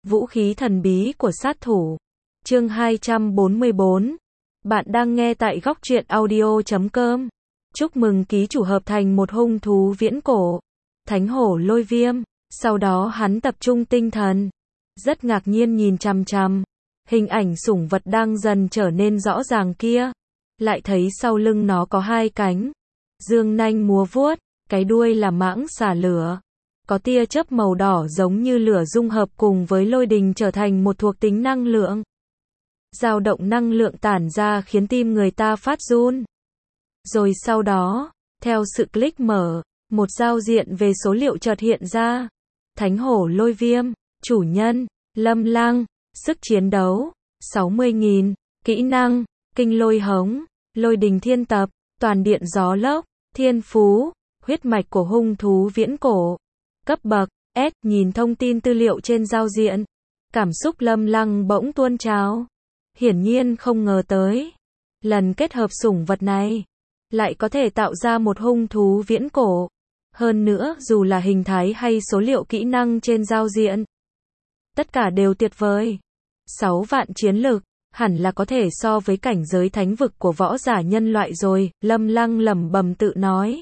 Vũ khí thần bí của sát thủ. Chương 244. Bạn đang nghe tại Góc Truyện Audio.com. Chúc mừng ký chủ hợp thành một hung thú viễn cổ, Thánh hổ lôi viêm. Sau đó hắn tập trung tinh thần, rất ngạc nhiên nhìn chằm chằm hình ảnh sủng vật đang dần trở nên rõ ràng kia. Lại thấy sau lưng nó có hai cánh, dương nanh múa vuốt, cái đuôi là mãng xà lửa. Có tia chớp màu đỏ giống như lửa dung hợp cùng với lôi đình trở thành một thuộc tính năng lượng. Dao động năng lượng tản ra khiến tim người ta phát run. Rồi sau đó, theo sự click mở, một giao diện về số liệu chợt hiện ra. Thánh hổ lôi viêm, chủ nhân, Lâm Lăng, sức chiến đấu, 60.000, kỹ năng, kinh lôi hống, lôi đình thiên tập, toàn điện gió lốc, thiên phú, huyết mạch của hung thú viễn cổ. Cấp bậc, S, nhìn thông tin tư liệu trên giao diện. Cảm xúc Lâm Lăng bỗng tuôn trào. Hiển nhiên không ngờ tới. Lần kết hợp sủng vật này, lại có thể tạo ra một hung thú viễn cổ. Hơn nữa, dù là hình thái hay số liệu kỹ năng trên giao diện, tất cả đều tuyệt vời. 6 vạn chiến lực, hẳn là có thể so với cảnh giới thánh vực của võ giả nhân loại rồi, Lâm Lăng lẩm bẩm tự nói.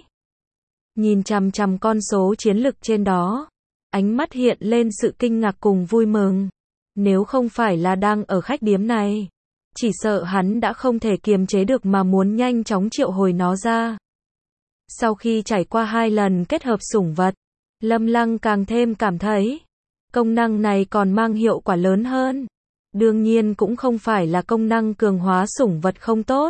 Nhìn chằm chằm con số chiến lực trên đó, ánh mắt hiện lên sự kinh ngạc cùng vui mừng. Nếu không phải là đang ở khách điếm này, chỉ sợ hắn đã không thể kiềm chế được mà muốn nhanh chóng triệu hồi nó ra. Sau khi trải qua 2 lần kết hợp sủng vật, Lâm Lăng càng thêm cảm thấy, công năng này còn mang hiệu quả lớn hơn. Đương nhiên cũng không phải là công năng cường hóa sủng vật không tốt.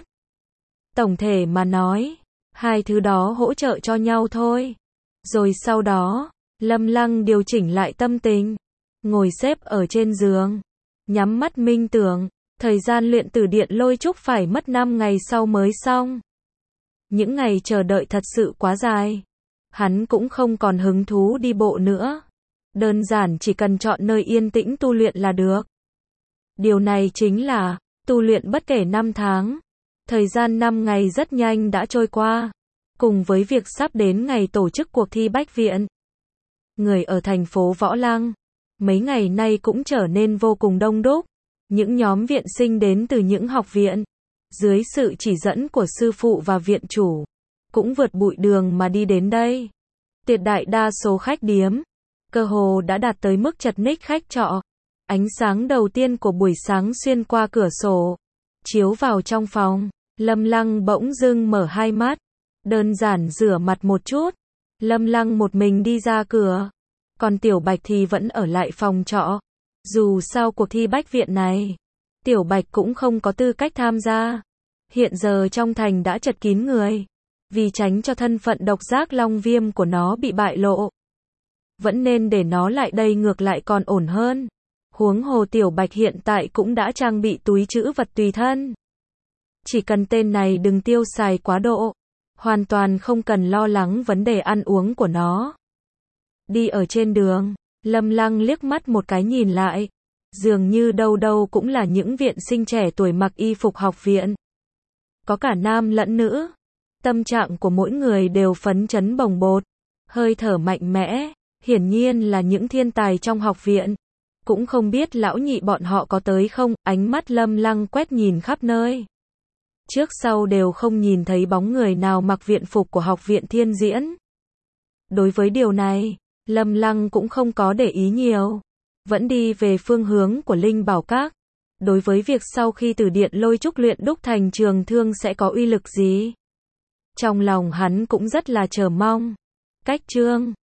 Tổng thể mà nói, hai thứ đó hỗ trợ cho nhau thôi. Rồi sau đó, Lâm Lăng điều chỉnh lại tâm tình, ngồi xếp ở trên giường, nhắm mắt minh tưởng, thời gian luyện tử điện lôi trúc phải mất 5 ngày sau mới xong. Những ngày chờ đợi thật sự quá dài. Hắn cũng không còn hứng thú đi bộ nữa. Đơn giản chỉ cần chọn nơi yên tĩnh tu luyện là được. Điều này chính là, tu luyện bất kể 5 tháng. Thời gian 5 ngày rất nhanh đã trôi qua. Cùng với việc sắp đến ngày tổ chức cuộc thi bách viện. Người ở thành phố Võ Lăng, mấy ngày nay cũng trở nên vô cùng đông đúc. Những nhóm viện sinh đến từ những học viện, dưới sự chỉ dẫn của sư phụ và viện chủ, cũng vượt bụi đường mà đi đến đây. Tuyệt đại đa số khách điếm, cơ hồ đã đạt tới mức chật ních khách trọ. Ánh sáng đầu tiên của buổi sáng xuyên qua cửa sổ, chiếu vào trong phòng. Lâm Lăng bỗng dưng mở hai mắt, đơn giản rửa mặt một chút. Lâm Lăng một mình đi ra cửa, còn Tiểu Bạch thì vẫn ở lại phòng trọ. Dù sao cuộc thi bách viện này, Tiểu Bạch cũng không có tư cách tham gia. Hiện giờ trong thành đã chật kín người, vì tránh cho thân phận độc giác long viêm của nó bị bại lộ. Vẫn nên để nó lại đây ngược lại còn ổn hơn. Huống hồ Tiểu Bạch hiện tại cũng đã trang bị túi trữ vật tùy thân. Chỉ cần tên này đừng tiêu xài quá độ, hoàn toàn không cần lo lắng vấn đề ăn uống của nó. Đi ở trên đường, Lâm Lăng liếc mắt một cái nhìn lại. Dường như đâu đâu cũng là những viện sinh trẻ tuổi mặc y phục học viện. Có cả nam lẫn nữ. Tâm trạng của mỗi người đều phấn chấn bồng bột, hơi thở mạnh mẽ, hiển nhiên là những thiên tài trong học viện. Cũng không biết lão nhị bọn họ có tới không, ánh mắt Lâm Lăng quét nhìn khắp nơi. Trước sau đều không nhìn thấy bóng người nào mặc viện phục của học viện Thiên Diễn. Đối với điều này, Lâm Lăng cũng không có để ý nhiều. Vẫn đi về phương hướng của Linh Bảo Các. Đối với việc sau khi từ điện lôi trúc luyện đúc thành trường thương sẽ có uy lực gì, trong lòng hắn cũng rất là chờ mong. Cách chương